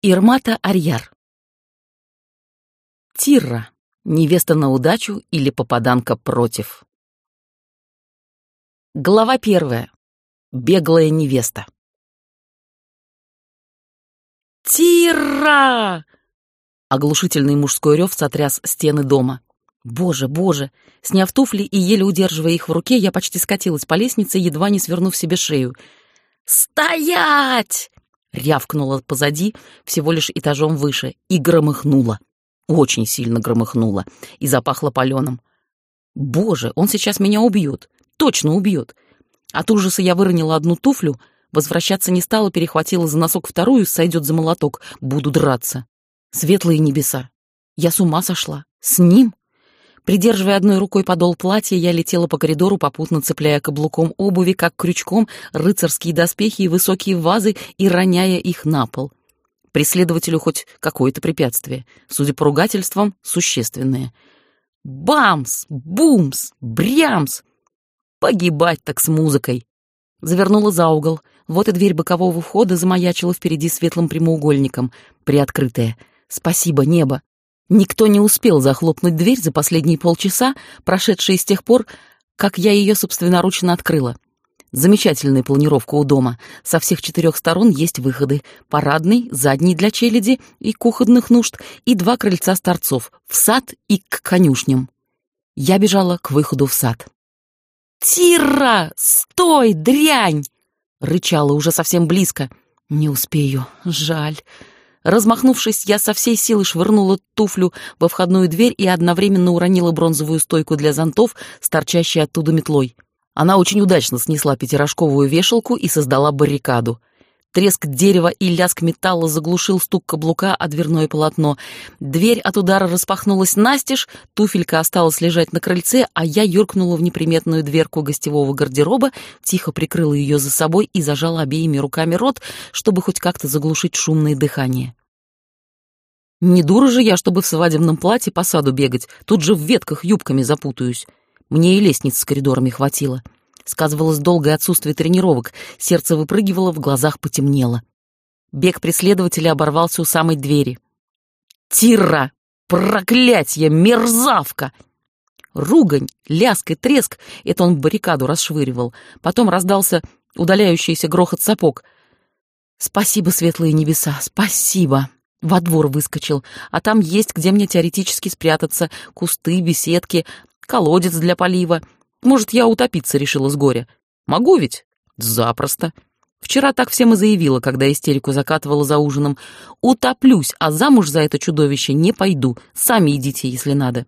Ирмата Арьяр. Тирра. Невеста на удачу или попаданка против. Глава 1. Беглая невеста. «Тирра!» Оглушительный мужской рев сотряс стены дома. Боже, боже! Сняв туфли и еле удерживая их в руке, я почти скатилась по лестнице, едва не свернув себе шею. «Стоять!» Рявкнула позади, всего лишь этажом выше, и громыхнула. Очень сильно громыхнула и запахло паленым. Боже, он сейчас меня убьет, точно убьет. От ужаса я выронила одну туфлю, возвращаться не стала, перехватила за носок вторую, сойдет за молоток, буду драться. Светлые небеса. Я с ума сошла. С ним? Придерживая одной рукой подол платья, я летела по коридору, попутно цепляя каблуком обуви, как крючком, рыцарские доспехи и высокие вазы и роняя их на пол. Преследователю хоть какое-то препятствие, судя по ругательствам, существенное. Бамс! Бумс! Брямс! Погибать так с музыкой! Завернула за угол. Вот и дверь бокового входа замаячила впереди светлым прямоугольником, приоткрытая. Спасибо, небо! Никто не успел захлопнуть дверь за последние полчаса, прошедшие с тех пор, как я ее собственноручно открыла. Замечательная планировка у дома. Со всех 4 сторон есть выходы. Парадный, задний для челяди и кухонных нужд, и 2 крыльца с торцов, в сад и к конюшням. Я бежала к выходу в сад. «Тирра! Стой, дрянь!» Рычала уже совсем близко. «Не успею, жаль». Размахнувшись, я со всей силы швырнула туфлю во входную дверь и одновременно уронила бронзовую стойку для зонтов с торчащей оттуда метлой. Она очень удачно снесла пятирожковую вешалку и создала баррикаду. Треск дерева и лязг металла заглушил стук каблука о дверное полотно. Дверь от удара распахнулась настежь, туфелька осталась лежать на крыльце, а я юркнула в неприметную дверку гостевого гардероба, тихо прикрыла ее за собой и зажала обеими руками рот, чтобы хоть как-то заглушить шумное дыхание. Не дура же я, чтобы в свадебном платье по саду бегать, тут же в ветках юбками запутаюсь. Мне и лестниц с коридорами хватило. Сказывалось долгое отсутствие тренировок, сердце выпрыгивало, в глазах потемнело. Бег преследователя оборвался у самой двери. «Тирра! Проклятье! Мерзавка!» Ругань, лязг и треск — это он баррикаду расшвыривал. Потом раздался удаляющийся грохот сапог. «Спасибо, светлые небеса, спасибо!» Во двор выскочил, а там есть где мне теоретически спрятаться, кусты, беседки, колодец для полива. Может, я утопиться решила с горя? Могу ведь? Запросто. Вчера так всем и заявила, когда истерику закатывала за ужином. Утоплюсь, а замуж за это чудовище не пойду. Сами идите, если надо.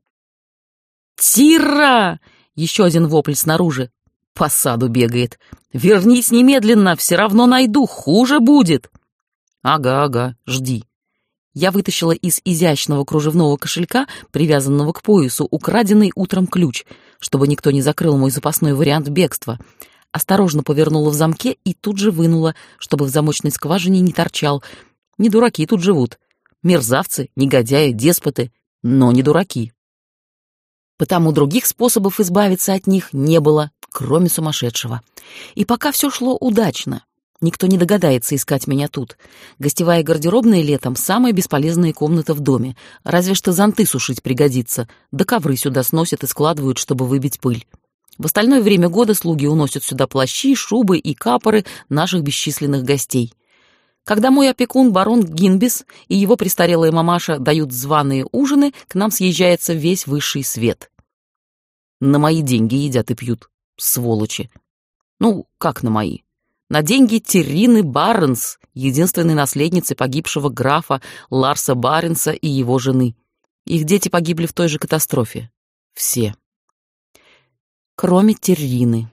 «Тирра!» Еще один вопль снаружи. По саду бегает. «Вернись немедленно, все равно найду, хуже будет». Ага, жди. Я вытащила из изящного кружевного кошелька, привязанного к поясу, украденный утром ключ, чтобы никто не закрыл мой запасной вариант бегства. Осторожно повернула в замке и тут же вынула, чтобы в замочной скважине не торчал. Не дураки тут живут. Мерзавцы, негодяи, деспоты, но не дураки. Потому других способов избавиться от них не было, кроме сумасшедшего. И пока все шло удачно. Никто не догадается искать меня тут. Гостевая гардеробная летом — самая бесполезная комната в доме. Разве что зонты сушить пригодится, да ковры сюда сносят и складывают, чтобы выбить пыль. В остальное время года слуги уносят сюда плащи, шубы и капоры наших бесчисленных гостей. Когда мой опекун, барон Гинбис, и его престарелая мамаша дают званые ужины, к нам съезжается весь высший свет. На мои деньги едят и пьют, сволочи. Ну, как на мои? На деньги Тиррины Баренс, единственной наследницы погибшего графа Ларса Баренса и его жены. Их дети погибли в той же катастрофе. Все. Кроме Тиррины.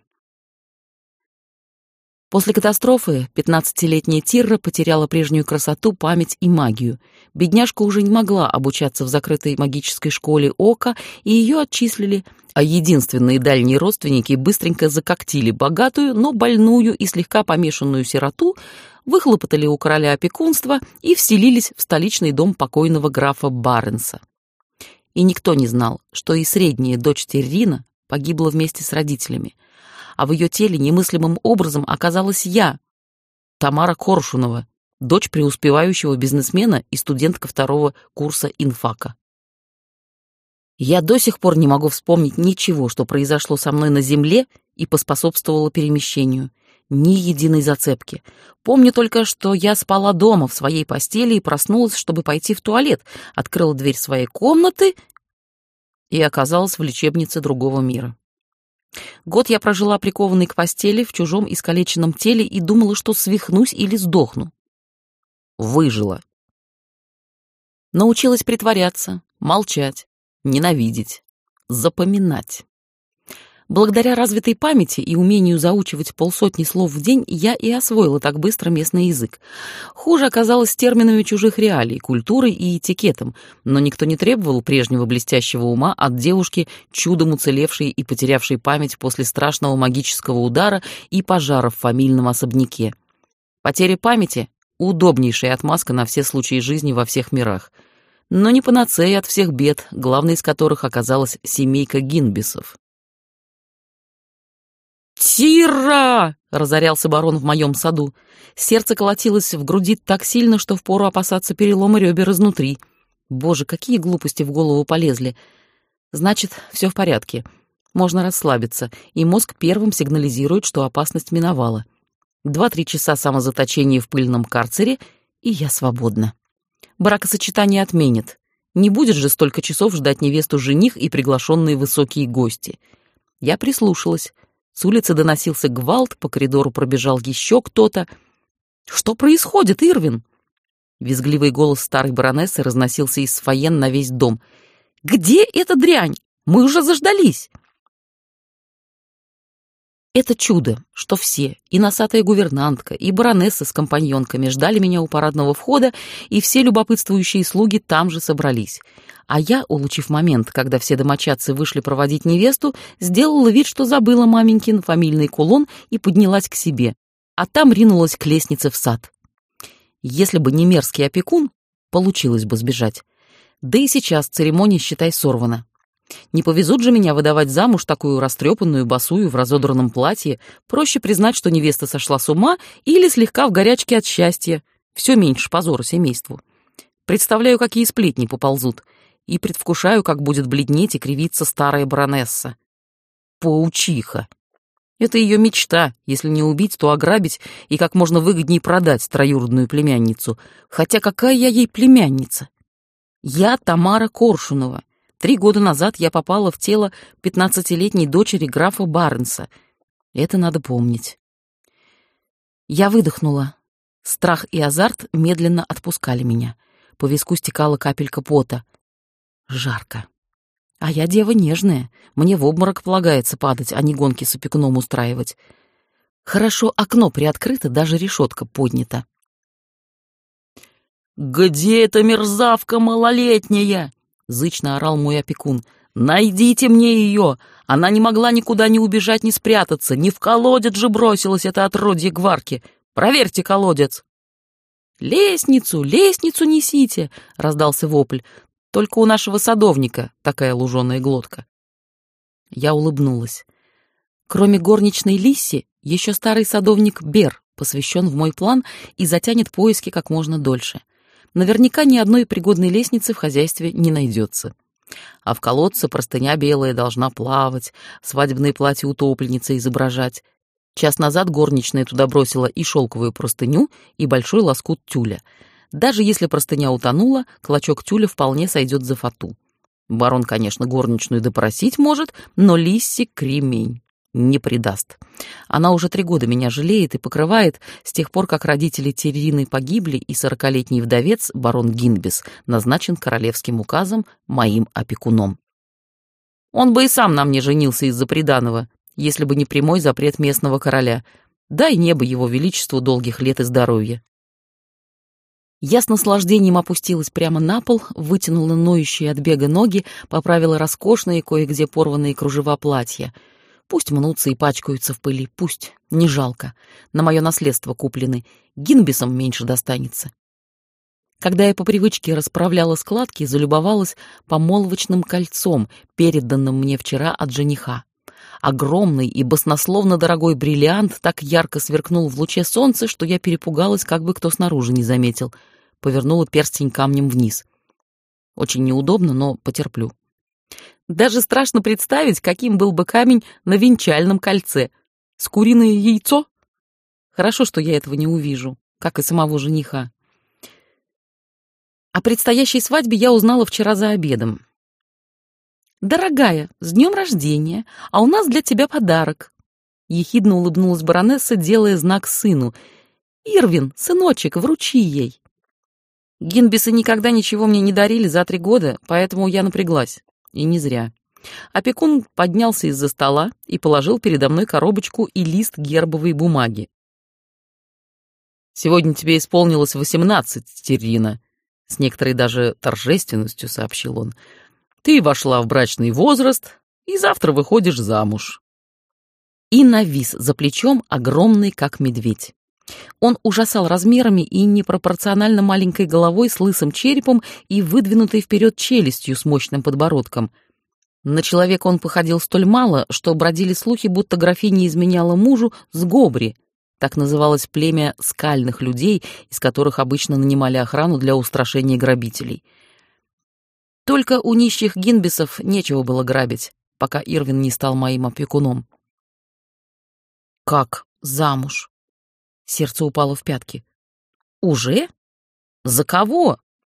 После катастрофы 15-летняя Тирра потеряла прежнюю красоту, память и магию. Бедняжка уже не могла обучаться в закрытой магической школе Ока, и ее отчислили, а единственные дальние родственники быстренько закоктили богатую, но больную и слегка помешанную сироту, выхлопотали у короля опекунство и вселились в столичный дом покойного графа Баренса. И никто не знал, что и средняя дочь Тиррина погибла вместе с родителями, а в ее теле немыслимым образом оказалась я, Тамара Коршунова, дочь преуспевающего бизнесмена и студентка 2-го курса инфака. Я до сих пор не могу вспомнить ничего, что произошло со мной на земле и поспособствовало перемещению. Ни единой зацепки. Помню только, что я спала дома в своей постели и проснулась, чтобы пойти в туалет, открыла дверь своей комнаты и оказалась в лечебнице другого мира. Год я прожила прикованной к постели в чужом искалеченном теле и думала, что свихнусь или сдохну. Выжила. Научилась притворяться, молчать, ненавидеть, запоминать. Благодаря развитой памяти и умению заучивать 50 слов в день я и освоила так быстро местный язык. Хуже оказалось с терминами чужих реалий, культурой и этикетом, но никто не требовал прежнего блестящего ума от девушки, чудом уцелевшей и потерявшей память после страшного магического удара и пожара в фамильном особняке. Потеря памяти — удобнейшая отмазка на все случаи жизни во всех мирах. Но не панацея от всех бед, главной из которых оказалась семейка Гинбисов. «Тира!» — разорялся барон в моем саду. Сердце колотилось в груди так сильно, что впору опасаться перелома ребер изнутри. Боже, какие глупости в голову полезли. Значит, все в порядке. Можно расслабиться, и мозг первым сигнализирует, что опасность миновала. 2-3 часа самозаточения в пыльном карцере, и я свободна. Бракосочетание отменят. Не будет же столько часов ждать невесту жених и приглашенные высокие гости. Я прислушалась. С улицы доносился гвалт, по коридору пробежал еще кто-то. «Что происходит, Ирвин?» Визгливый голос старой баронессы разносился из фойе на весь дом. «Где эта дрянь? Мы уже заждались!» Это чудо, что все, и носатая гувернантка, и баронесса с компаньонками ждали меня у парадного входа, и все любопытствующие слуги там же собрались. А я, улучив момент, когда все домочадцы вышли проводить невесту, сделала вид, что забыла маменькин фамильный кулон и поднялась к себе, а там ринулась к лестнице в сад. Если бы не мерзкий опекун, получилось бы сбежать. Да и сейчас церемония, считай, сорвана. Не повезут же меня выдавать замуж такую растрепанную босую в разодранном платье. Проще признать, что невеста сошла с ума или слегка в горячке от счастья. Все меньше позора семейству. Представляю, какие сплетни поползут. И предвкушаю, как будет бледнеть и кривиться старая баронесса. Паучиха. Это ее мечта, если не убить, то ограбить и как можно выгоднее продать троюродную племянницу. Хотя какая я ей племянница? Я Тамара Коршунова. 3 года назад я попала в тело 15-летней дочери графа Барнса. Это надо помнить. Я выдохнула. Страх и азарт медленно отпускали меня. По виску стекала капелька пота. Жарко. А я дева нежная. Мне в обморок полагается падать, а не гонки с опекуном устраивать. Хорошо, окно приоткрыто, даже решетка поднята. «Где эта мерзавка малолетняя?» — зычно орал мой опекун. «Найдите мне ее! Она не могла никуда ни убежать, ни спрятаться. Не в колодец же бросилась это отродье Гварки. Проверьте колодец!» «Лестницу, лестницу несите!» — раздался вопль. «Только у нашего садовника такая луженая глотка». Я улыбнулась. Кроме горничной Лисси, еще старый садовник Бер посвящен в мой план и затянет поиски как можно дольше. Наверняка ни одной пригодной лестницы в хозяйстве не найдется. А в колодце простыня белая должна плавать, свадебное платье утопленницы изображать. Час назад горничная туда бросила и шелковую простыню, и большой лоскут тюля. Даже если простыня утонула, клочок тюля вполне сойдет за фату. Барон, конечно, горничную допросить может, но Лисси кремень не предаст. Она уже 3 года меня жалеет и покрывает с тех пор, как родители Террины погибли, и 40-летний вдовец, барон Гинбис, назначен королевским указом моим опекуном. Он бы и сам на мне женился из-за приданого, если бы не прямой запрет местного короля. Дай небо его величеству долгих лет и здоровья. Я с наслаждением опустилась прямо на пол, вытянула ноющие от бега ноги, поправила роскошные, кое-где порванные кружева платья. Пусть мнутся и пачкаются в пыли, пусть, не жалко. На мое наследство куплены, Гинбисам меньше достанется. Когда я по привычке расправляла складки, залюбовалась помолвочным кольцом, переданным мне вчера от жениха. Огромный и баснословно дорогой бриллиант так ярко сверкнул в луче солнца, что я перепугалась, как бы кто снаружи не заметил. Повернула перстень камнем вниз. Очень неудобно, но потерплю. Даже страшно представить, каким был бы камень на венчальном кольце. С куриное яйцо? Хорошо, что я этого не увижу, как и самого жениха. О предстоящей свадьбе я узнала вчера за обедом. «Дорогая, с днем рождения, а у нас для тебя подарок!» Ехидно улыбнулась баронесса, делая знак сыну. «Ирвин, сыночек, вручи ей!» Гинбисы никогда ничего мне не дарили за 3 года, поэтому я напряглась. И не зря. Опекун поднялся из-за стола и положил передо мной коробочку и лист гербовой бумаги. «Сегодня тебе исполнилось 18, Террина», — с некоторой даже торжественностью сообщил он. «Ты вошла в брачный возраст и завтра выходишь замуж». И навис за плечом, огромный, как медведь. Он ужасал размерами и непропорционально маленькой головой с лысым черепом и выдвинутой вперед челюстью с мощным подбородком. На человека он походил столь мало, что бродили слухи, будто графиня изменяла мужу с Гобри. Так называлось племя скальных людей, из которых обычно нанимали охрану для устрашения грабителей. Только у нищих гинбисов нечего было грабить, пока Ирвин не стал моим опекуном. «Как замуж?» Сердце упало в пятки. «Уже? За кого?»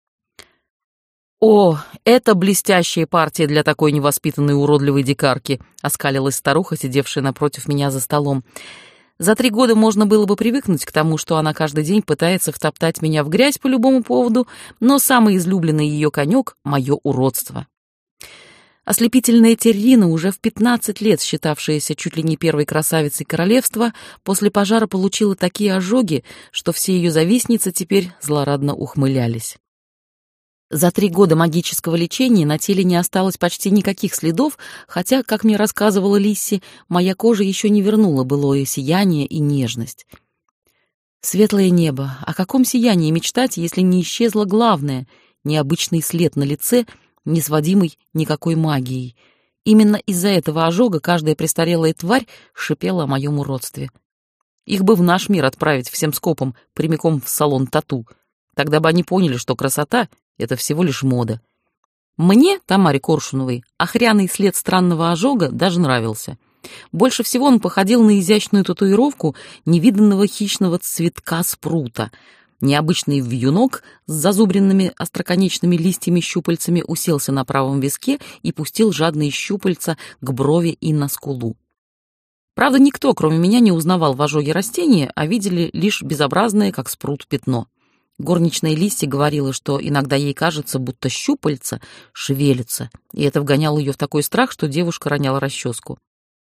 «О, это блестящая партия для такой невоспитанной уродливой дикарки», — оскалилась старуха, сидевшая напротив меня за столом. «За 3 года можно было бы привыкнуть к тому, что она каждый день пытается втоптать меня в грязь по любому поводу, но самый излюбленный ее конек — мое уродство». Ослепительная Террина, уже в 15 лет считавшаяся чуть ли не первой красавицей королевства, после пожара получила такие ожоги, что все ее завистницы теперь злорадно ухмылялись. За 3 года магического лечения на теле не осталось почти никаких следов, хотя, как мне рассказывала Лисси, моя кожа еще не вернула былое сияние и нежность. Светлое небо, о каком сиянии мечтать, если не исчезло главное — необычный след на лице, не сводимый никакой магией. Именно из-за этого ожога каждая престарелая тварь шипела о моем уродстве. Их бы в наш мир отправить всем скопом прямиком в салон тату. Тогда бы они поняли, что красота — это всего лишь мода. Мне, Тамаре Коршуновой, охряный след странного ожога даже нравился. Больше всего он походил на изящную татуировку невиданного хищного цветка спрута. Необычный вьюнок с зазубренными остроконечными листьями-щупальцами уселся на правом виске и пустил жадные щупальца к брови и на скулу. Правда, никто, кроме меня, не узнавал в ожоге растения, а видели лишь безобразное, как спрут, пятно. Горничная Лисси говорила, что иногда ей кажется, будто щупальца шевелятся, и это вгоняло ее в такой страх, что девушка роняла расческу.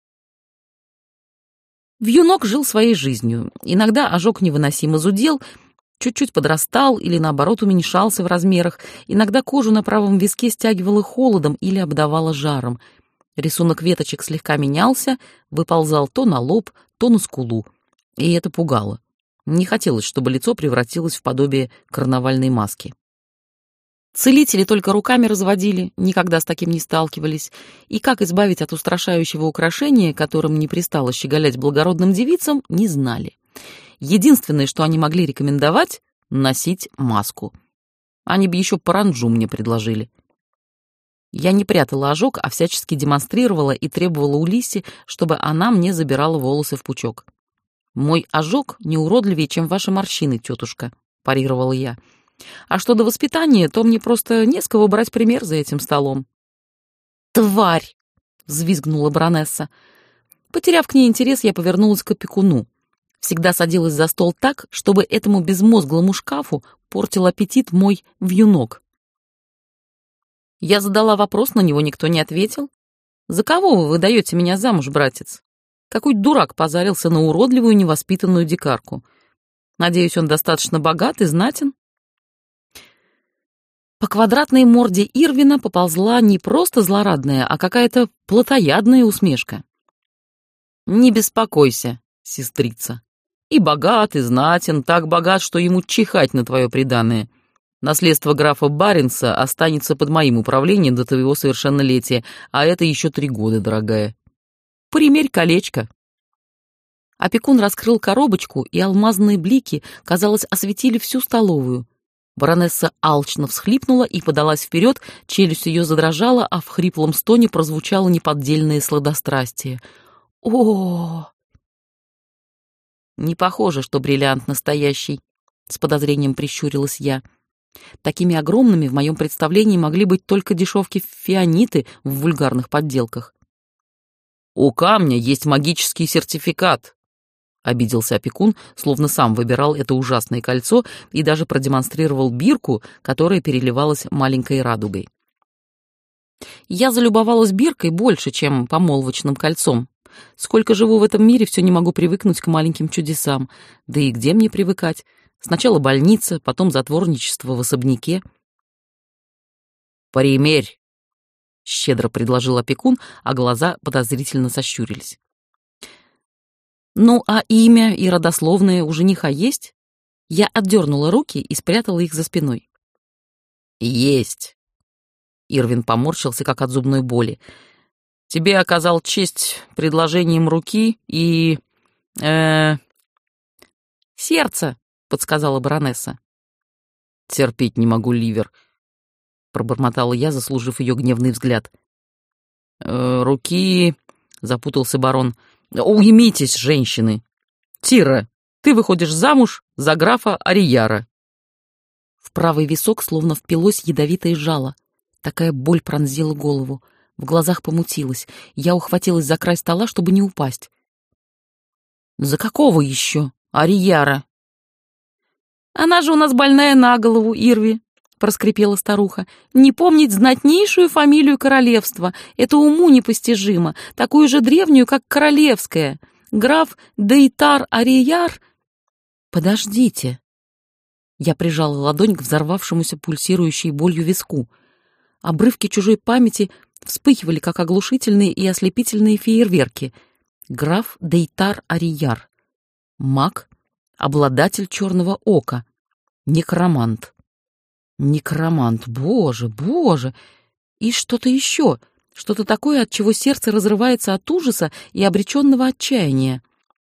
Вьюнок жил своей жизнью. Иногда ожог невыносимо зудел, чуть-чуть подрастал или, наоборот, уменьшался в размерах. Иногда кожу на правом виске стягивало холодом или обдавало жаром. Рисунок веточек слегка менялся, выползал то на лоб, то на скулу. И это пугало. Не хотелось, чтобы лицо превратилось в подобие карнавальной маски. Целители только руками разводили, никогда с таким не сталкивались. И как избавить от устрашающего украшения, которым не пристало щеголять благородным девицам, не знали. Единственное, что они могли рекомендовать — носить маску. Они бы еще паранджу мне предложили. Я не прятала ожог, а всячески демонстрировала и требовала у Лисси, чтобы она мне забирала волосы в пучок. «Мой ожог не уродливее, чем ваши морщины, тетушка», — парировала я. «А что до воспитания, то мне просто не с кого брать пример за этим столом». «Тварь!» — взвизгнула баронесса. Потеряв к ней интерес, я повернулась к опекуну. Всегда садилась за стол так, чтобы этому безмозглому шкафу портил аппетит мой вьюнок. Я задала вопрос, на него никто не ответил. «За кого вы выдаете меня замуж, братец? Какой дурак позарился на уродливую невоспитанную дикарку? Надеюсь, он достаточно богат и знатен?» По квадратной морде Ирвина поползла не просто злорадная, а какая-то плотоядная усмешка. «Не беспокойся, сестрица. И богат, и знатен, так богат, что ему чихать на твое приданое. Наследство графа Баренца останется под моим управлением до твоего совершеннолетия, а это еще 3 года, дорогая». Примерь колечко». Опекун раскрыл коробочку, и алмазные блики, казалось, осветили всю столовую. Баронесса алчно всхлипнула и подалась вперед, челюсть ее задрожала, а в хриплом стоне прозвучало неподдельное сладострастие. О! Не похоже, что бриллиант настоящий, с подозрением прищурилась я. Такими огромными в моем представлении могли быть только дешевки-фианиты в вульгарных подделках. «У камня есть магический сертификат», — обиделся опекун, словно сам выбирал это ужасное кольцо и даже продемонстрировал бирку, которая переливалась маленькой радугой. Я залюбовалась биркой больше, чем помолвочным кольцом. Сколько живу в этом мире, все не могу привыкнуть к маленьким чудесам. Да и где мне привыкать? Сначала больница, потом затворничество в особняке. «Примерь», — щедро предложил опекун, а глаза подозрительно сощурились. «Ну, а имя и родословное у жениха есть?» Я отдернула руки и спрятала их за спиной. «Есть». Ирвин поморщился, как от зубной боли. «Тебе оказал честь предложением руки и... сердце», — подсказала баронесса. «Терпеть не могу ливер», — пробормотала я, заслужив ее гневный взгляд. «Руки...» — запутался барон. «Уймитесь, женщины! Тира, ты выходишь замуж за графа Арияра». В правый висок словно впилось ядовитое жало. Такая боль пронзила голову. В глазах помутилась. Я ухватилась за край стола, чтобы не упасть. «За какого еще Арияра?» «Она же у нас больная на голову, Ирви», — проскрипела старуха. «Не помнить знатнейшую фамилию королевства. Это уму непостижимо. Такую же древнюю, как королевская. Граф Дейтар Арияр...» «Подождите». Я прижала ладонь к взорвавшемуся пульсирующей болью виску. Обрывки чужой памяти вспыхивали, как оглушительные и ослепительные фейерверки. Граф Дейтар Арияр. Маг, обладатель черного ока. Некромант. Некромант. Боже, боже! И что-то еще. Что-то такое, от чего сердце разрывается от ужаса и обреченного отчаяния.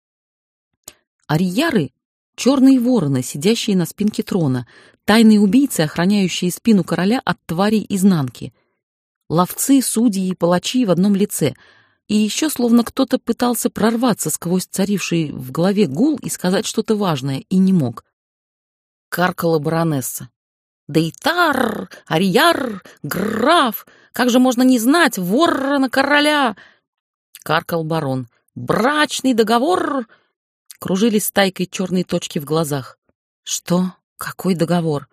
Арияры — черные вороны, сидящие на спинке трона, тайные убийцы, охраняющие спину короля от тварей изнанки. Ловцы, судьи и палачи в одном лице. И еще словно кто-то пытался прорваться сквозь царивший в голове гул и сказать что-то важное, и не мог. Каркала баронесса. «Дейтар! Арияр! Граф! Как же можно не знать ворона короля?» Каркал барон. «Брачный договор!» Кружились стайкой черные точки в глазах. «Что? Какой договор?»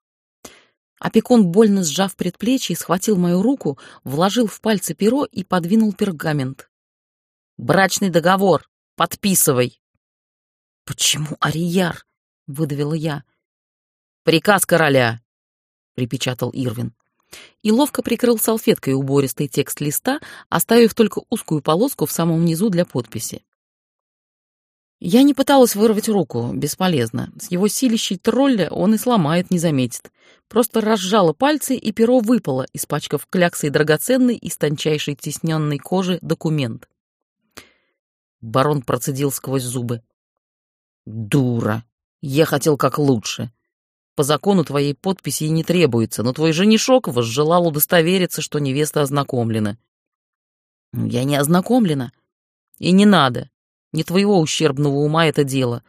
Опекун, больно сжав предплечье, схватил мою руку, вложил в пальцы перо и подвинул пергамент. «Брачный договор! Подписывай!» «Почему Арияр?» — выдавила я. «Приказ короля!» — припечатал Ирвин. И ловко прикрыл салфеткой убористый текст листа, оставив только узкую полоску в самом низу для подписи. Я не пыталась вырвать руку, бесполезно. С его силищей тролля он и сломает, не заметит. Просто разжала пальцы, и перо выпало, испачкав кляксой драгоценный из тончайшей тисненной кожи документ. Барон процедил сквозь зубы. «Дура! Я хотел как лучше. По закону твоей подписи и не требуется, но твой женишок возжелал удостовериться, что невеста ознакомлена». «Я не ознакомлена. И не надо. Не твоего ущербного ума это дело.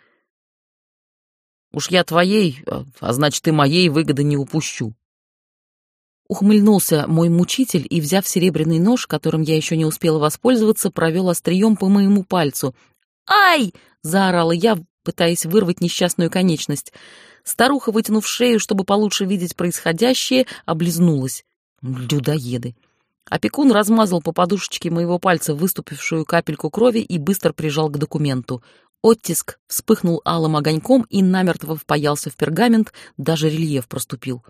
Уж я твоей, а значит, и моей выгоды не упущу». Ухмыльнулся мой мучитель и, взяв серебряный нож, которым я еще не успела воспользоваться, провел острием по моему пальцу. «Ай!» — заорала я, пытаясь вырвать несчастную конечность. Старуха, вытянув шею, чтобы получше видеть происходящее, облизнулась. Людоеды. Опекун размазал по подушечке моего пальца выступившую капельку крови и быстро прижал к документу. Оттиск вспыхнул алым огоньком и намертво впаялся в пергамент, даже рельеф проступил.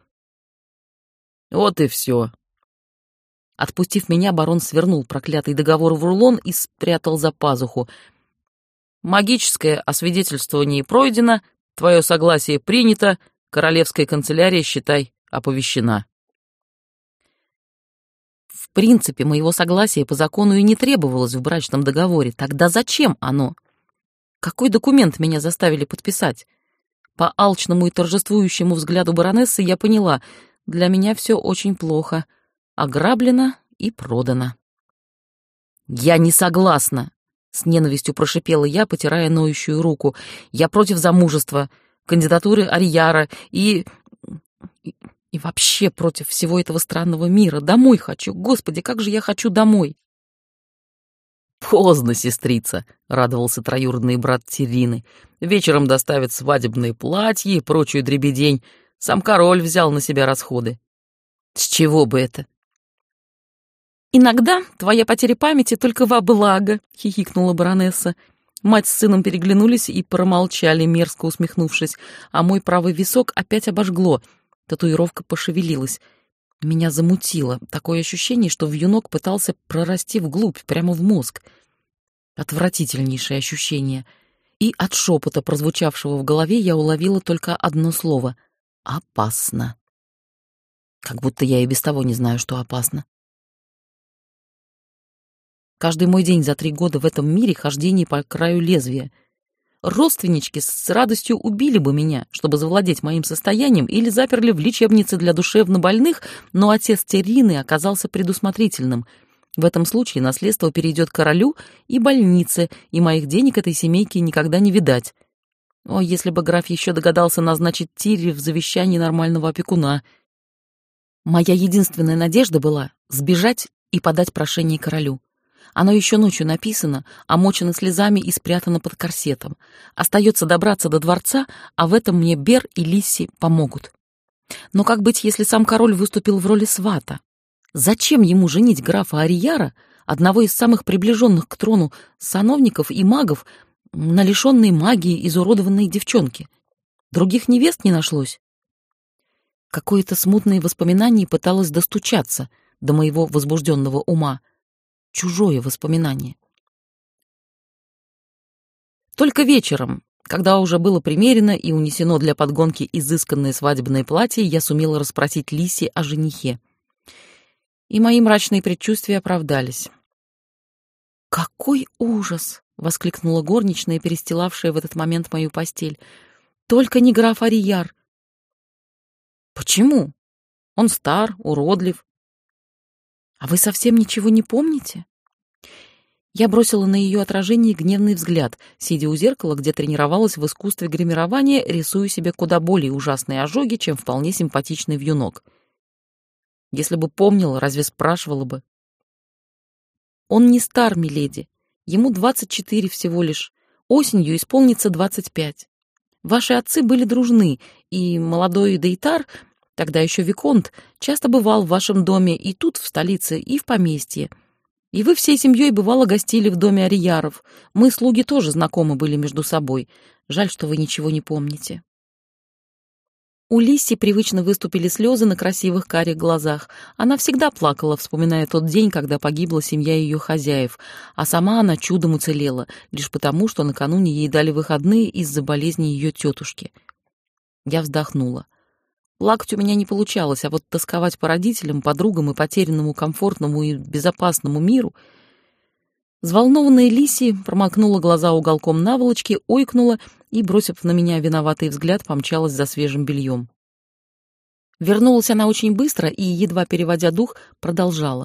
«Вот и все». Отпустив меня, барон свернул проклятый договор в рулон и спрятал за пазуху. «Магическое освидетельствование пройдено, твое согласие принято, королевская канцелярия, считай, оповещена». в принципе, моего согласия по закону и не требовалось в брачном договоре, тогда зачем оно? Какой документ меня заставили подписать? По алчному и торжествующему взгляду баронессы я поняла, для меня все очень плохо. Ограблено и продано. «Я не согласна!» — с ненавистью прошипела я, потирая ноющую руку. «Я против замужества, кандидатуры Арьяра и вообще против всего этого странного мира. Домой хочу. Господи, как же я хочу домой!» «Поздно, сестрица», — радовался троюродный брат Терины. «Вечером доставят свадебные платья и прочую дребедень. Сам король взял на себя расходы». «С чего бы это?» «Иногда твоя потеря памяти только во благо», — хихикнула баронесса. Мать с сыном переглянулись и промолчали, мерзко усмехнувшись, а мой правый висок опять обожгло. Татуировка пошевелилась. Меня замутило. Такое ощущение, что вьюнок пытался прорасти вглубь, прямо в мозг. Отвратительнейшее ощущение. И от шепота, прозвучавшего в голове, я уловила только одно слово — «опасно». Как будто я и без того не знаю, что опасно. Каждый мой день за 3 года в этом мире — хождение по краю лезвия. Родственнички с радостью убили бы меня, чтобы завладеть моим состоянием, или заперли в лечебнице для душевнобольных, но отец Терины оказался предусмотрительным. В этом случае наследство перейдет королю и больнице, и моих денег этой семейке никогда не видать. О, если бы граф еще догадался назначить Тире в завещании нормального опекуна. Моя единственная надежда была сбежать и подать прошение королю. Оно еще ночью написано, омочено слезами и спрятано под корсетом. Остается добраться до дворца, а в этом мне Бер и Лисси помогут. Но как быть, если сам король выступил в роли свата? Зачем ему женить графа Арьяра, одного из самых приближенных к трону сановников и магов, на лишенной магии изуродованной девчонке? Других невест не нашлось? Какое-то смутное воспоминание пыталось достучаться до моего возбужденного ума. Чужое воспоминание. Только вечером, когда уже было примерено и унесено для подгонки изысканное свадебное платье, я сумела расспросить Лисси о женихе. И мои мрачные предчувствия оправдались. «Какой ужас!» — воскликнула горничная, перестилавшая в этот момент мою постель. «Только не граф Арьяр!» «Почему? Он стар, уродлив. А вы совсем ничего не помните?» Я бросила на ее отражение гневный взгляд, сидя у зеркала, где тренировалась в искусстве гримирования, рисуя себе куда более ужасные ожоги, чем вполне симпатичный вьюнок. Если бы помнила, разве спрашивала бы? «Он не стар, миледи. Ему 24 всего лишь. Осенью исполнится 25. Ваши отцы были дружны, и молодой Дейтар, тогда еще виконт, часто бывал в вашем доме и тут, в столице, и в поместье. И вы всей семьей бывало гостили в доме Арьяров. Мы, слуги, тоже знакомы были между собой. Жаль, что вы ничего не помните». У Лисси привычно выступили слезы на красивых карих глазах. Она всегда плакала, вспоминая тот день, когда погибла семья ее хозяев, а сама она чудом уцелела, лишь потому, что накануне ей дали выходные из-за болезни ее тетушки. Я вздохнула. Плакать у меня не получалось, а вот тосковать по родителям, подругам и потерянному комфортному и безопасному миру... Взволнованная Лисси промокнула глаза уголком наволочки, ойкнула и, бросив на меня виноватый взгляд, помчалась за свежим бельем. Вернулась она очень быстро и, едва переводя дух, продолжала.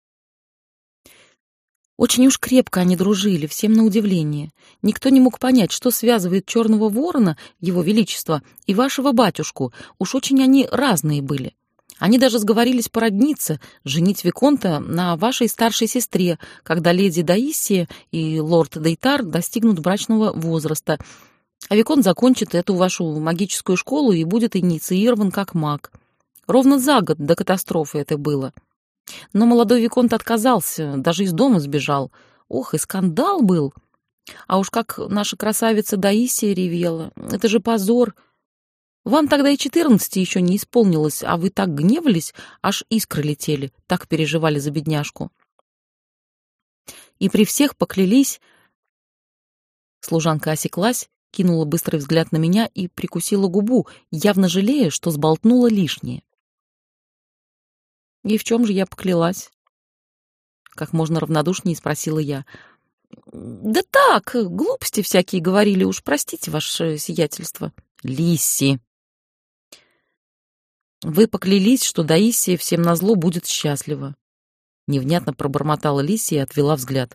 Очень уж крепко они дружили, всем на удивление. Никто не мог понять, что связывает черного ворона, его величество, и вашего батюшку. Уж очень они разные были. Они даже сговорились породниться, женить виконта на вашей старшей сестре, когда леди Даиссия и лорд Дейтар достигнут брачного возраста, а виконт закончит эту вашу магическую школу и будет инициирован как маг. Ровно за год до катастрофы это было. Но молодой виконт отказался, даже из дома сбежал. Ох, и скандал был. А уж как наша красавица Даиссия ревела. Это же позор. Вам тогда и 14 еще не исполнилось, а вы так гневались, аж искры летели, так переживали за бедняжку. И при всех поклялись... Служанка осеклась, кинула быстрый взгляд на меня и прикусила губу, явно жалея, что сболтнула лишнее. И в чем же я поклялась? как можно равнодушнее спросила я. «Да так, глупости всякие говорили, уж простите, ваше сиятельство». «Лисси!» «Вы поклялись, что Даисия всем назло будет счастлива». Невнятно пробормотала Лисси и отвела взгляд.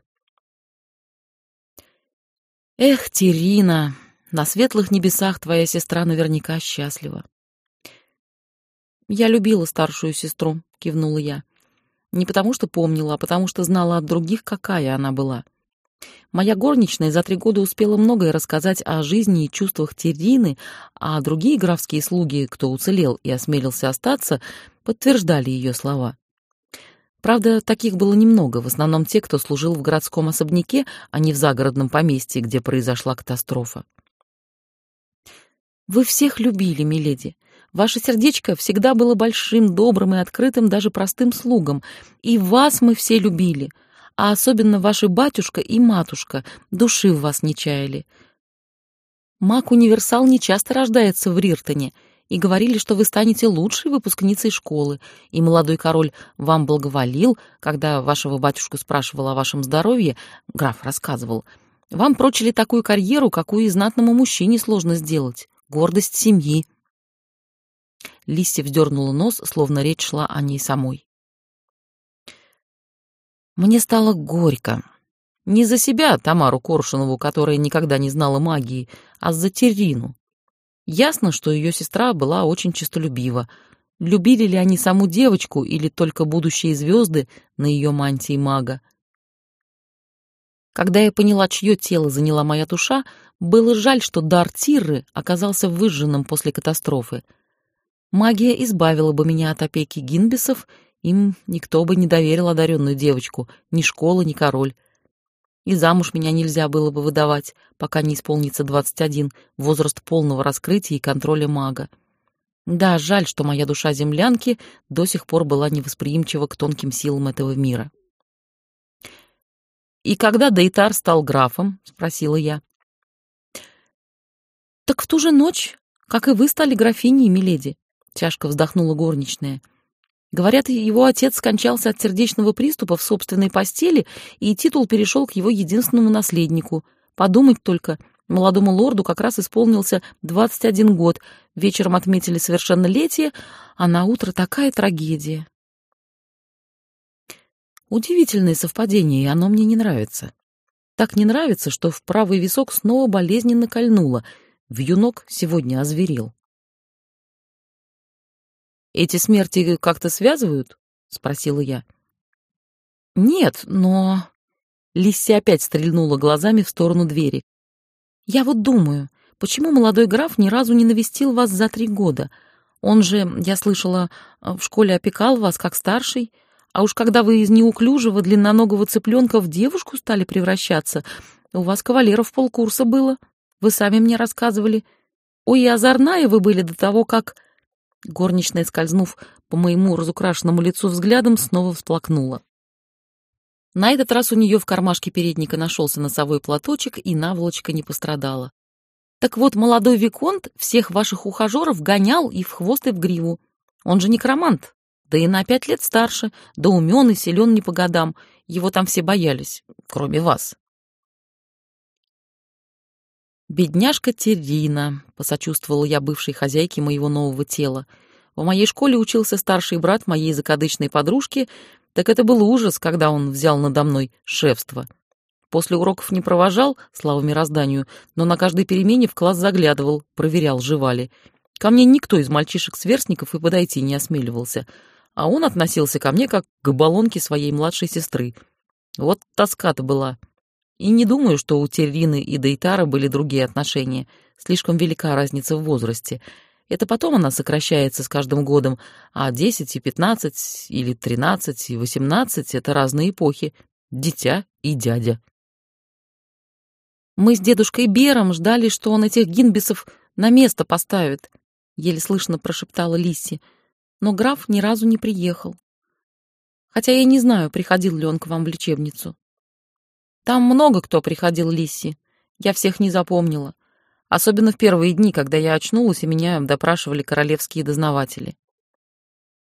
«Эх, Терина, на светлых небесах твоя сестра наверняка счастлива». «Я любила старшую сестру», — кивнула я. «Не потому что помнила, а потому что знала от других, какая она была. Моя горничная за 3 года успела многое рассказать о жизни и чувствах Терины, а другие графские слуги, кто уцелел и осмелился остаться, подтверждали ее слова. Правда, таких было немного, в основном те, кто служил в городском особняке, а не в загородном поместье, где произошла катастрофа. Вы всех любили, миледи. Ваше сердечко всегда было большим, добрым и открытым даже простым слугам, и вас мы все любили, а особенно ваши батюшка и матушка души в вас не чаяли. Маг-универсал нечасто рождается в Риртоне, и говорили, что вы станете лучшей выпускницей школы, и молодой король вам благоволил, когда вашего батюшку спрашивал о вашем здоровье, граф рассказывал. Вам прочили такую карьеру, какую и знатному мужчине сложно сделать, гордость семьи. Лисси вздернула нос, словно речь шла о ней самой. Мне стало горько. Не за себя, Тамару Коршунову, которая никогда не знала магии, а за Терину. Ясно, что ее сестра была очень честолюбива. Любили ли они саму девочку или только будущие звезды на ее мантии мага? Когда я поняла, чье тело заняла моя душа, было жаль, что дар Тирры оказался выжженным после катастрофы. Магия избавила бы меня от опеки Гинбисов, им никто бы не доверил одаренную девочку, ни школа, ни король. И замуж меня нельзя было бы выдавать, пока не исполнится 21, возраст полного раскрытия и контроля мага. Да, жаль, что моя душа землянки до сих пор была невосприимчива к тонким силам этого мира. «И когда Дейтар стал графом?» — спросила я. «Так в ту же ночь, как и вы стали графиней, миледи», — тяжко вздохнула горничная. «Говорят, его отец скончался от сердечного приступа в собственной постели, и титул перешел к его единственному наследнику. Подумать только, молодому лорду как раз исполнился 21 год, вечером отметили совершеннолетие, а на утро такая трагедия». Удивительное совпадение, и оно мне не нравится. Так не нравится, что в правый висок снова болезненно кольнуло. Вьюнок сегодня озверел. «Эти смерти как-то связывают?» — спросила я. «Нет, но...» Лисси опять стрельнула глазами в сторону двери. «Я вот думаю, почему молодой граф ни разу не навестил вас за 3 года? Он же, я слышала, в школе опекал вас как старший, а уж когда вы из неуклюжего длинноногого цыпленка в девушку стали превращаться, у вас кавалеров полкурса было, вы сами мне рассказывали. Ой, и озорная вы были до того, как...» Горничная, скользнув по моему разукрашенному лицу взглядом, снова всплакнула. На этот раз у нее в кармашке передника нашелся носовой платочек, и наволочка не пострадала. «Так вот, молодой виконт всех ваших ухажеров гонял и в хвост, и в гриву. Он же некромант, да и на 5 лет старше, да умен и силен не по годам. Его там все боялись, кроме вас». «Бедняжка Терина», — посочувствовала я бывшей хозяйке моего нового тела. В моей школе учился старший брат моей закадычной подружки, так это был ужас, когда он взял надо мной шефство. После уроков не провожал, слава мирозданию, но на каждой перемене в класс заглядывал, проверял, жива ли. Ко мне никто из мальчишек-сверстников и подойти не осмеливался, а он относился ко мне как к баллонке своей младшей сестры. Вот тоска-то была. И не думаю, что у Террины и Дейтара были другие отношения. Слишком велика разница в возрасте. Это потом она сокращается с каждым годом, а 10 и 15, или 13 и 18 — это разные эпохи. Дитя и дядя. «Мы с дедушкой Бером ждали, что он этих гинбисов на место поставит», — еле слышно прошептала Лисси. «Но граф ни разу не приехал. Хотя я не знаю, приходил ли он к вам в лечебницу». «Там много кто приходил, Лисси. Я всех не запомнила. Особенно в первые дни, когда я очнулась, и меня допрашивали королевские дознаватели».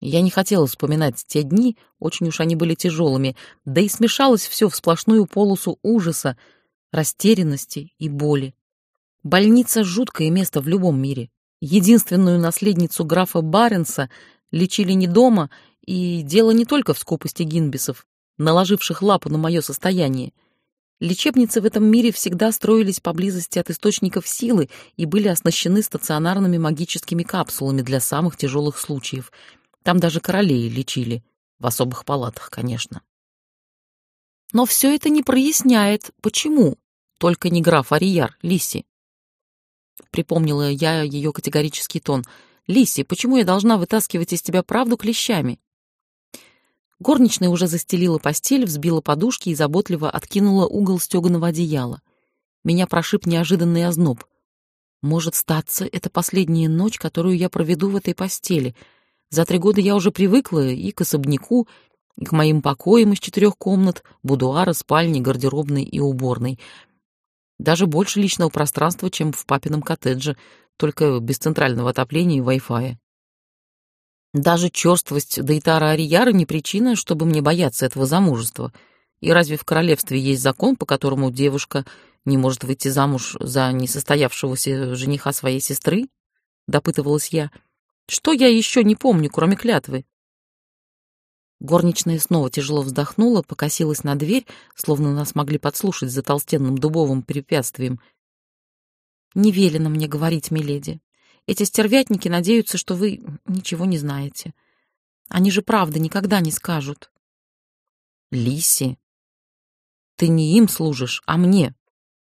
Я не хотела вспоминать те дни, очень уж они были тяжелыми, да и смешалось все в сплошную полосу ужаса, растерянности и боли. Больница — жуткое место в любом мире. Единственную наследницу графа Баренса лечили не дома, и дело не только в скупости Гинбисов, наложивших лапу на мое состояние. Лечебницы в этом мире всегда строились поблизости от источников силы и были оснащены стационарными магическими капсулами для самых тяжелых случаев. Там даже королей лечили, в особых палатах, конечно. Но все это не проясняет, почему только не граф Арияр, Лисси. Припомнила я ее категорический тон. «Лисси, почему я должна вытаскивать из тебя правду клещами?» Горничная уже застелила постель, взбила подушки и заботливо откинула угол стеганого одеяла. Меня прошиб неожиданный озноб. Может, статься, это последняя ночь, которую я проведу в этой постели. За 3 года я уже привыкла и к особняку, и к моим покоям из 4 комнат, будуара, спальни, гардеробной и уборной. Даже больше личного пространства, чем в папином коттедже, только без центрального отопления и Wi-Fi. Даже черствость Дейтара Арияра не причина, чтобы мне бояться этого замужества. И разве в королевстве есть закон, по которому девушка не может выйти замуж за несостоявшегося жениха своей сестры? Допытывалась я. Что я еще не помню, кроме клятвы? Горничная снова тяжело вздохнула, покосилась на дверь, словно нас могли подслушать за толстенным дубовым препятствием. «Не велено мне говорить, миледи. Эти стервятники надеются, что вы ничего не знаете. Они же правды никогда не скажут». «Лисси, ты не им служишь, а мне».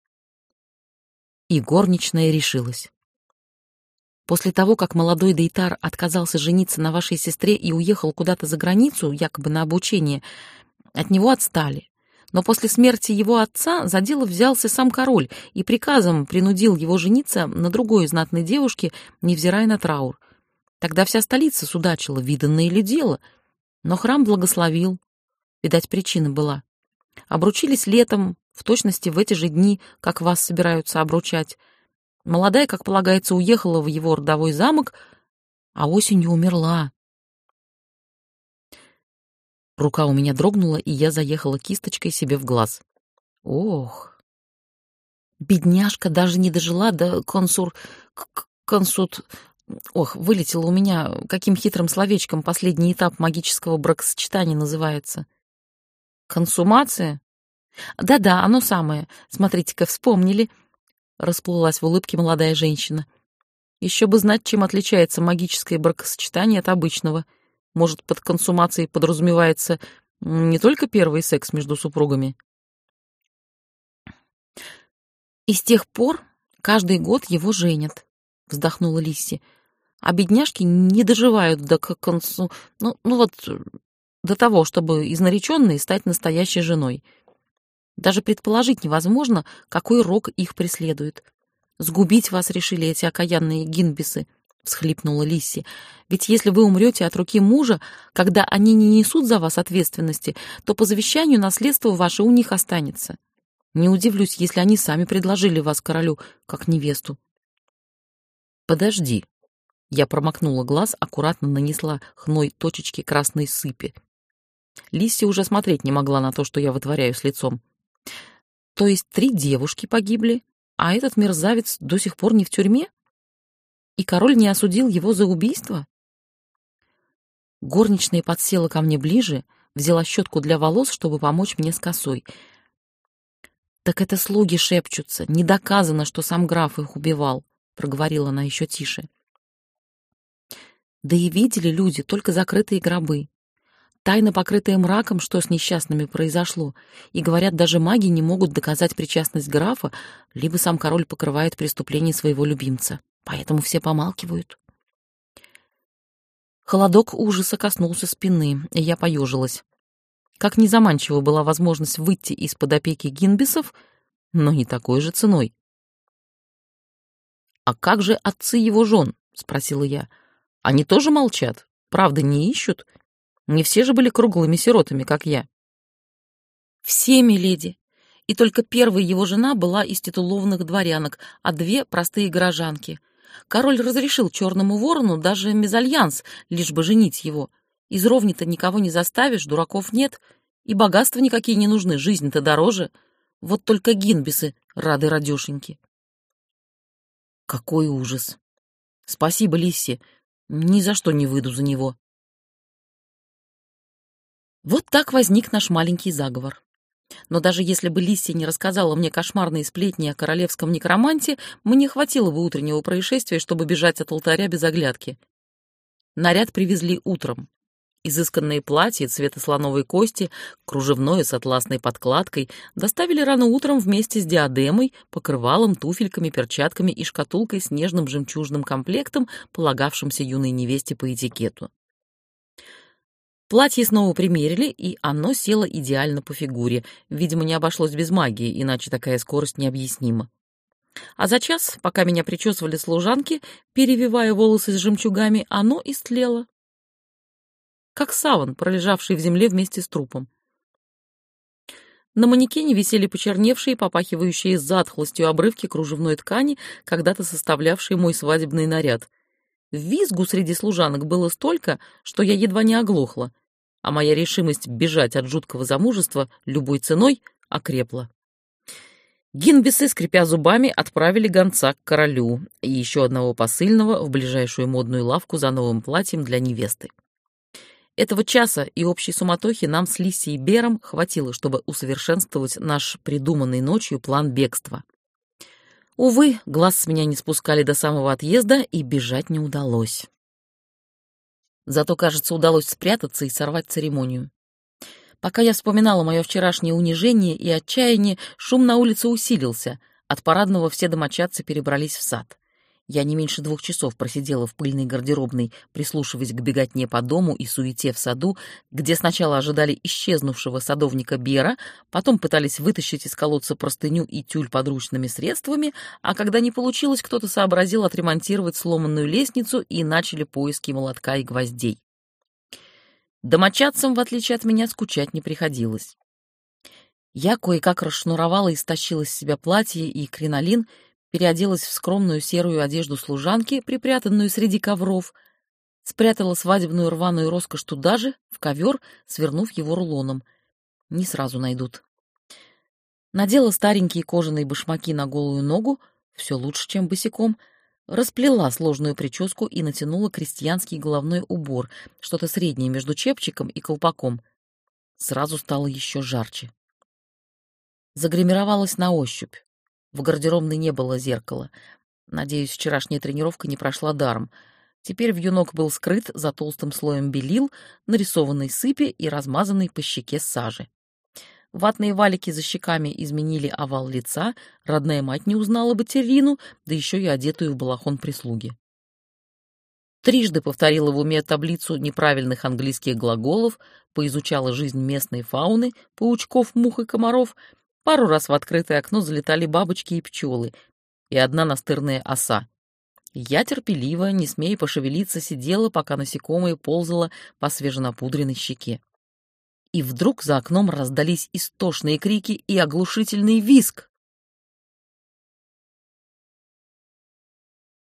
И горничная решилась. «После того, как молодой Дейтар отказался жениться на вашей сестре и уехал куда-то за границу, якобы на обучение, от него отстали. Но после смерти его отца за дело взялся сам король и приказом принудил его жениться на другой знатной девушке, невзирая на траур. Тогда вся столица судачила, виданное ли дело. Но храм благословил. Видать, причина была. Обручились летом, в точности в эти же дни, как вас собираются обручать. Молодая, как полагается, уехала в его родовой замок, а осенью умерла. Рука у меня дрогнула, и я заехала кисточкой себе в глаз. Ох! Бедняжка даже не дожила до консут... Ох, вылетело у меня, каким хитрым словечком последний этап магического бракосочетания называется. Консумация? Да-да, оно самое. Смотрите-ка, вспомнили. Расплылась в улыбке молодая женщина. Еще бы знать, чем отличается магическое бракосочетание от обычного. Может, под консумацией подразумевается не только первый секс между супругами? И с тех пор каждый год его женят, вздохнула Лисси. А бедняжки не доживают до до того, чтобы из нареченной стать настоящей женой. Даже предположить невозможно, какой рок их преследует. Сгубить вас решили эти окаянные гинбисы, всхлипнула Лисси. Ведь если вы умрете от руки мужа, когда они не несут за вас ответственности, то по завещанию наследство ваше у них останется. Не удивлюсь, если они сами предложили вас королю как невесту. Подожди. Я промокнула глаз, аккуратно нанесла хной точечки красной сыпи. Лисси уже смотреть не могла на то, что я вытворяю с лицом. То есть 3 девушки погибли, а этот мерзавец до сих пор не в тюрьме? И король не осудил его за убийство? Горничная подсела ко мне ближе, взяла щетку для волос, чтобы помочь мне с косой. «Так это слуги шепчутся. Не доказано, что сам граф их убивал», — проговорила она еще тише. Да и видели люди только закрытые гробы. Тайна, покрытая мраком, что с несчастными произошло, и, говорят, даже маги не могут доказать причастность графа, либо сам король покрывает преступление своего любимца. Поэтому все помалкивают. Холодок ужаса коснулся спины, и я поежилась. Как незаманчива была возможность выйти из-под опеки гинбисов, но не такой же ценой. «А как же отцы его жен?» — спросила я. «Они тоже молчат? Правда, не ищут? Не все же были круглыми сиротами, как я». «Все, миледи. И только первая его жена была из титулованных дворянок, а 2 — простые горожанки. Король разрешил черному ворону даже мезальянс, лишь бы женить его. Из ровни-то никого не заставишь, дураков нет, и богатства никакие не нужны, жизнь-то дороже. Вот только гинбисы рады радешеньки. Какой ужас! Спасибо, Лисси, ни за что не выйду за него. Вот так возник наш маленький заговор. Но даже если бы Лисси не рассказала мне кошмарные сплетни о королевском некроманте, мне хватило бы утреннего происшествия, чтобы бежать от алтаря без оглядки. Наряд привезли утром. Изысканные платья цвета слоновой кости, кружевное с атласной подкладкой, доставили рано утром вместе с диадемой, покрывалом, туфельками, перчатками и шкатулкой с нежным жемчужным комплектом, полагавшимся юной невесте по этикету. Платье снова примерили, и оно село идеально по фигуре. Видимо, не обошлось без магии, иначе такая скорость необъяснима. А за час, пока меня причесывали служанки, перевивая волосы с жемчугами, оно истлело. Как саван, пролежавший в земле вместе с трупом. На манекене висели почерневшие, попахивающие затхлостью обрывки кружевной ткани, когда-то составлявшие мой свадебный наряд. Визгу среди служанок было столько, что я едва не оглохла, а моя решимость бежать от жуткого замужества любой ценой окрепла. Гинбисы, скрипя зубами, отправили гонца к королю и еще одного посыльного в ближайшую модную лавку за новым платьем для невесты. Этого часа и общей суматохи нам с Лиссей и Бером хватило, чтобы усовершенствовать наш придуманный ночью план бегства. Увы, глаз с меня не спускали до самого отъезда, и бежать не удалось. Зато, кажется, удалось спрятаться и сорвать церемонию. Пока я вспоминала мое вчерашнее унижение и отчаяние, шум на улице усилился. От парадного все домочадцы перебрались в сад. Я не меньше 2 часов просидела в пыльной гардеробной, прислушиваясь к беготне по дому и суете в саду, где сначала ожидали исчезнувшего садовника Бера, потом пытались вытащить из колодца простыню и тюль подручными средствами, а когда не получилось, кто-то сообразил отремонтировать сломанную лестницу, и начали поиски молотка и гвоздей. Домочадцам, в отличие от меня, скучать не приходилось. Я кое-как расшнуровала и стащила с себя платье и кринолин, переоделась в скромную серую одежду служанки, припрятанную среди ковров, спрятала свадебную рваную роскошь туда же, в ковер, свернув его рулоном. Не сразу найдут. Надела старенькие кожаные башмаки на голую ногу, все лучше, чем босиком, расплела сложную прическу и натянула крестьянский головной убор, что-то среднее между чепчиком и колпаком. Сразу стало еще жарче. Загримировалась на ощупь. В гардеробной не было зеркала. Надеюсь, вчерашняя тренировка не прошла даром. Теперь вьюнок был скрыт за толстым слоем белил, нарисованной сыпи и размазанной по щеке сажи. Ватные валики за щеками изменили овал лица, родная мать не узнала бы Террину, да еще и одетую в балахон прислуги. Трижды повторила в уме таблицу неправильных английских глаголов, поизучала жизнь местной фауны, паучков, мух и комаров. Пару раз в открытое окно залетали бабочки и пчелы, и одна настырная оса. Я терпеливо, не смея пошевелиться, сидела, пока насекомое ползало по свеженапудренной щеке. И вдруг за окном раздались истошные крики и оглушительный визг.